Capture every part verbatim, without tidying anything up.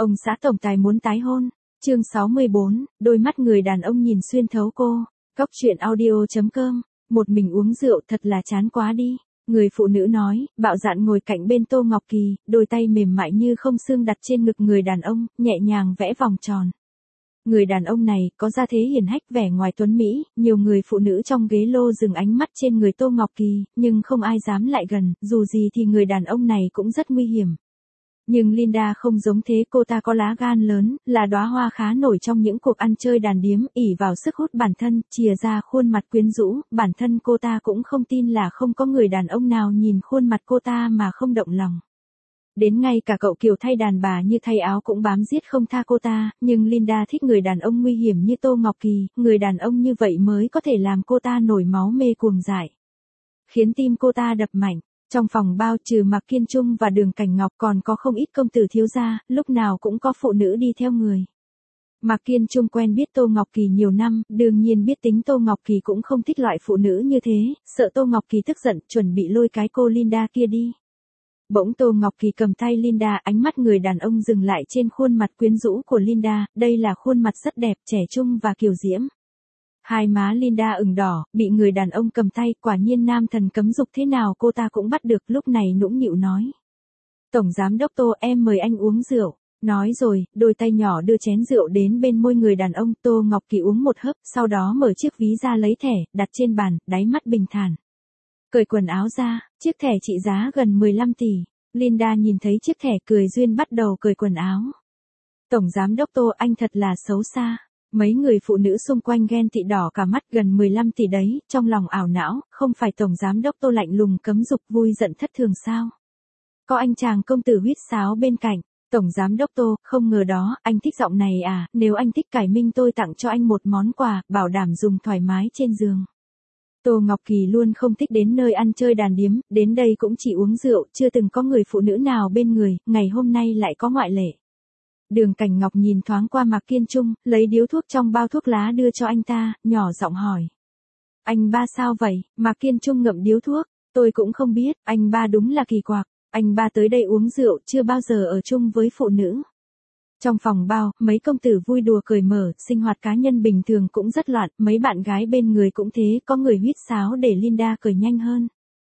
Ông xã tổng tài muốn tái hôn. Chương sáu mươi bốn, đôi mắt người đàn ông nhìn xuyên thấu cô. Cóc truyện audio chấm com. Một mình uống rượu thật là chán quá đi. Người phụ nữ nói, bạo dạn ngồi cạnh bên Tô Ngọc Kỳ, đôi tay mềm mại như không xương đặt trên ngực người đàn ông, nhẹ nhàng vẽ vòng tròn. Người đàn ông này có gia thế hiền hách, vẻ ngoài tuấn mỹ, nhiều người phụ nữ trong ghế lô dừng ánh mắt trên người Tô Ngọc Kỳ, nhưng không ai dám lại gần, dù gì thì người đàn ông này cũng rất nguy hiểm. Nhưng Linda không giống thế, cô ta có lá gan lớn, là đóa hoa khá nổi trong những cuộc ăn chơi đàn điếm, ỷ vào sức hút bản thân, chìa ra khuôn mặt quyến rũ, bản thân cô ta cũng không tin là không có người đàn ông nào nhìn khuôn mặt cô ta mà không động lòng. Đến ngay cả cậu Kiều thay đàn bà như thay áo cũng bám giết không tha cô ta, nhưng Linda thích người đàn ông nguy hiểm như Tô Ngọc Kỳ, người đàn ông như vậy mới có thể làm cô ta nổi máu mê cuồng dại, khiến tim cô ta đập mạnh. Trong phòng bao trừ Mạc Kiên Trung và Đường Cảnh Ngọc còn có không ít công tử thiếu gia, lúc nào cũng có phụ nữ đi theo người. Mạc Kiên Trung quen biết Tô Ngọc Kỳ nhiều năm, đương nhiên biết tính Tô Ngọc Kỳ cũng không thích loại phụ nữ như thế, sợ Tô Ngọc Kỳ tức giận, chuẩn bị lôi cái cô Linda kia đi. Bỗng Tô Ngọc Kỳ cầm tay Linda, ánh mắt người đàn ông dừng lại trên khuôn mặt quyến rũ của Linda, đây là khuôn mặt rất đẹp, trẻ trung và kiều diễm. Hai má Linda ửng đỏ, bị người đàn ông cầm tay, quả nhiên nam thần cấm dục thế nào cô ta cũng bắt được, lúc này nũng nịu nói. Tổng giám đốc Tô, em mời anh uống rượu. Nói rồi, đôi tay nhỏ đưa chén rượu đến bên môi người đàn ông, Tô Ngọc Kỳ uống một hớp, sau đó mở chiếc ví ra lấy thẻ, đặt trên bàn, đáy mắt bình thản. Cởi quần áo ra, chiếc thẻ trị giá gần mười lăm tỷ. Linda nhìn thấy chiếc thẻ cười duyên bắt đầu cởi quần áo. Tổng giám đốc Tô, anh thật là xấu xa. Mấy người phụ nữ xung quanh ghen tị đỏ cả mắt, gần mười lăm tỷ đấy, trong lòng ảo não, không phải tổng giám đốc Tô lạnh lùng cấm dục vui giận thất thường sao? Có anh chàng công tử huýt sáo bên cạnh, tổng giám đốc Tô, không ngờ đó, anh thích giọng này à, nếu anh thích cải minh tôi tặng cho anh một món quà, bảo đảm dùng thoải mái trên giường. Tô Ngọc Kỳ luôn không thích đến nơi ăn chơi đàn điếm, đến đây cũng chỉ uống rượu, chưa từng có người phụ nữ nào bên người, ngày hôm nay lại có ngoại lệ. Đường Cảnh Ngọc nhìn thoáng qua Mạc Kiên Trung, lấy điếu thuốc trong bao thuốc lá đưa cho anh ta, nhỏ giọng hỏi. Anh ba sao vậy? Mạc Kiên Trung ngậm điếu thuốc, tôi cũng không biết, anh ba đúng là kỳ quặc, anh ba tới đây uống rượu, chưa bao giờ ở chung với phụ nữ. Trong phòng bao, mấy công tử vui đùa cười mở, sinh hoạt cá nhân bình thường cũng rất loạn, mấy bạn gái bên người cũng thế, có người huýt sáo để Linda cười nhanh hơn.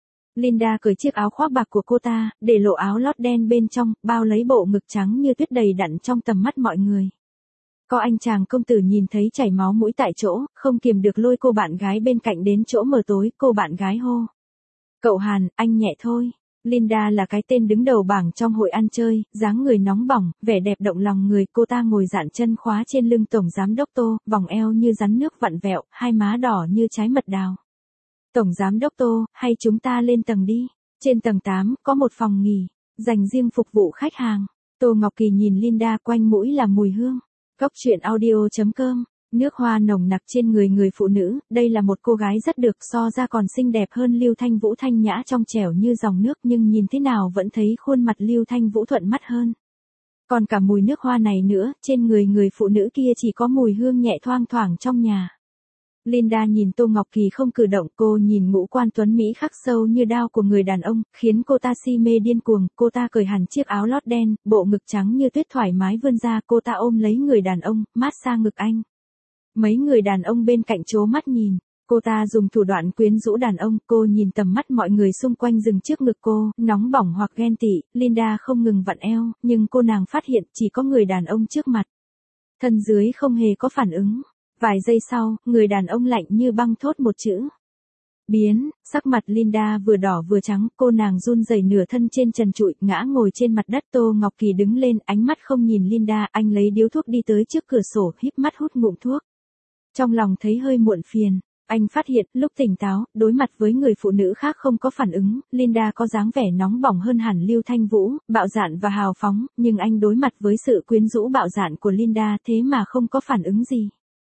Linda cởi chiếc áo khoác bạc của cô ta, để lộ áo lót đen bên trong, bao lấy bộ ngực trắng như tuyết đầy đặn trong tầm mắt mọi người. Có anh chàng công tử nhìn thấy chảy máu mũi tại chỗ, không kiềm được lôi cô bạn gái bên cạnh đến chỗ mờ tối, cô bạn gái hô. Cậu Hàn, anh nhẹ thôi. Linda là cái tên đứng đầu bảng trong hội ăn chơi, dáng người nóng bỏng, vẻ đẹp động lòng người, cô ta ngồi dạn chân khóa trên lưng tổng giám đốc Tô, vòng eo như rắn nước vặn vẹo, hai má đỏ như trái mật đào. Tổng giám đốc Tô, hay chúng ta lên tầng đi. Trên tầng tám, có một phòng nghỉ, dành riêng phục vụ khách hàng. Tô Ngọc Kỳ nhìn Linda, quanh mũi là mùi hương. Cóc truyện audio chấm com. Nước hoa nồng nặc trên người người phụ nữ, đây là một cô gái rất được, so ra còn xinh đẹp hơn Lưu Thanh Vũ, thanh nhã trong trẻo như dòng nước, nhưng nhìn thế nào vẫn thấy khuôn mặt Lưu Thanh Vũ thuận mắt hơn. Còn cả mùi nước hoa này nữa, trên người người phụ nữ kia chỉ có mùi hương nhẹ thoang thoảng trong nhà. Linda nhìn Tô Ngọc Kỳ không cử động, cô nhìn ngũ quan tuấn Mỹ khắc sâu như đao của người đàn ông, khiến cô ta si mê điên cuồng, cô ta cởi hẳn chiếc áo lót đen, bộ ngực trắng như tuyết thoải mái vươn ra, cô ta ôm lấy người đàn ông, mát xa ngực anh. Mấy người đàn ông bên cạnh trố mắt nhìn, cô ta dùng thủ đoạn quyến rũ đàn ông, cô nhìn tầm mắt mọi người xung quanh dừng trước ngực cô, nóng bỏng hoặc ghen tị, Linda không ngừng vặn eo, nhưng cô nàng phát hiện chỉ có người đàn ông trước mặt. Thân dưới không hề có phản ứng. Vài giây sau, người đàn ông lạnh như băng thốt một chữ. Biến, sắc mặt Linda vừa đỏ vừa trắng, cô nàng run rẩy nửa thân trên trần trụi, ngã ngồi trên mặt đất. Tô Ngọc Kỳ đứng lên, ánh mắt không nhìn Linda, anh lấy điếu thuốc đi tới trước cửa sổ, híp mắt hút ngụm thuốc. Trong lòng thấy hơi muộn phiền, anh phát hiện, lúc tỉnh táo, đối mặt với người phụ nữ khác không có phản ứng, Linda có dáng vẻ nóng bỏng hơn hẳn Lưu Thanh Vũ, bạo dạn và hào phóng, nhưng anh đối mặt với sự quyến rũ bạo dạn của Linda thế mà không có phản ứng gì.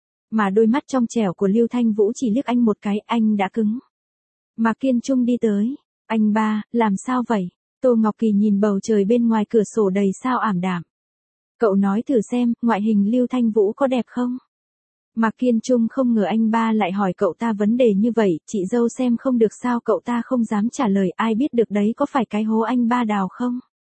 Mà đôi mắt trong trẻo của Lưu Thanh Vũ chỉ liếc anh một cái, anh đã cứng. Mạc Kiên Trung đi tới. Anh ba, làm sao vậy? Tô Ngọc Kỳ nhìn bầu trời bên ngoài cửa sổ đầy sao ảm đạm. Cậu nói thử xem, ngoại hình Lưu Thanh Vũ có đẹp không? Mạc Kiên Trung không ngờ anh ba lại hỏi cậu ta vấn đề như vậy, chị dâu xem không được sao, cậu ta không dám trả lời, ai biết được đấy có phải cái hố anh ba đào không?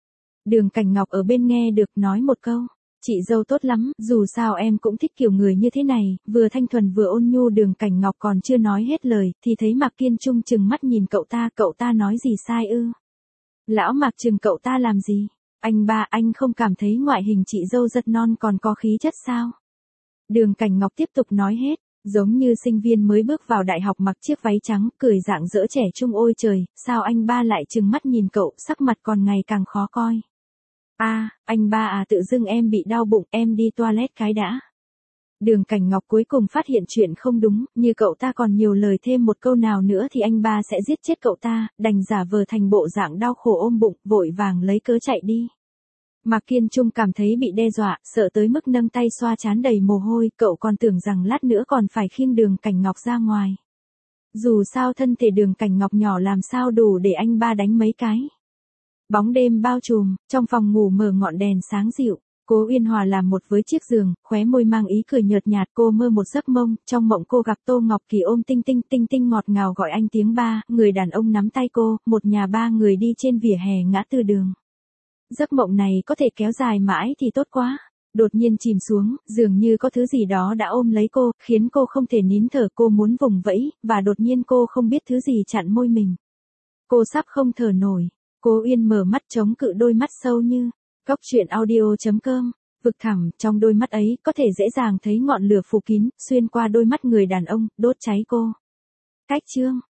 Đường Cảnh Ngọc ở bên nghe được nói một câu. Chị dâu tốt lắm, dù sao em cũng thích kiểu người như thế này, vừa thanh thuần vừa ôn nhu. Đường Cảnh Ngọc còn chưa nói hết lời, thì thấy Mạc Kiên Trung chừng mắt nhìn cậu ta, cậu ta nói gì sai ư? Lão Mạc chừng cậu ta làm gì? Anh ba, anh không cảm thấy ngoại hình chị dâu rất non còn có khí chất sao? Đường Cảnh Ngọc tiếp tục nói hết, giống như sinh viên mới bước vào đại học mặc chiếc váy trắng, cười rạng rỡ trẻ trung. Ôi trời, sao anh ba lại chừng mắt nhìn cậu, sắc mặt còn ngày càng khó coi. A, à, anh ba à, tự dưng em bị đau bụng, em đi toilet cái đã. Đường Cảnh Ngọc cuối cùng phát hiện chuyện không đúng, như cậu ta còn nhiều lời thêm một câu nào nữa thì anh ba sẽ giết chết cậu ta, đành giả vờ thành bộ dạng đau khổ ôm bụng, vội vàng lấy cớ chạy đi. Mạc Kiên Trung cảm thấy bị đe dọa, sợ tới mức nâng tay xoa trán đầy mồ hôi, cậu còn tưởng rằng lát nữa còn phải khiêng Đường Cảnh Ngọc ra ngoài. Dù sao thân thể Đường Cảnh Ngọc nhỏ làm sao đủ để anh ba đánh mấy cái. Bóng đêm bao trùm, trong phòng ngủ mở ngọn đèn sáng dịu, Cố Uyên Hòa làm một với chiếc giường, khóe môi mang ý cười nhợt nhạt. Cô mơ một giấc mộng, trong mộng cô gặp Tô Ngọc Kỳ ôm Tinh Tinh, Tinh Tinh ngọt ngào gọi anh tiếng ba, người đàn ông nắm tay cô, một nhà ba người đi trên vỉa hè ngã tư đường. Giấc mộng này có thể kéo dài mãi thì tốt quá. Đột nhiên chìm xuống, dường như có thứ gì đó đã ôm lấy cô, khiến cô không thể nín thở. Cô muốn vùng vẫy, và đột nhiên cô không biết thứ gì chặn môi mình. Cô sắp không thở nổi. Cố Uyên mở mắt chống cự đôi mắt sâu như cóc truyện audio chấm com, vực thẳm, trong đôi mắt ấy có thể dễ dàng thấy ngọn lửa phủ kín, xuyên qua đôi mắt người đàn ông, đốt cháy cô. Cách chương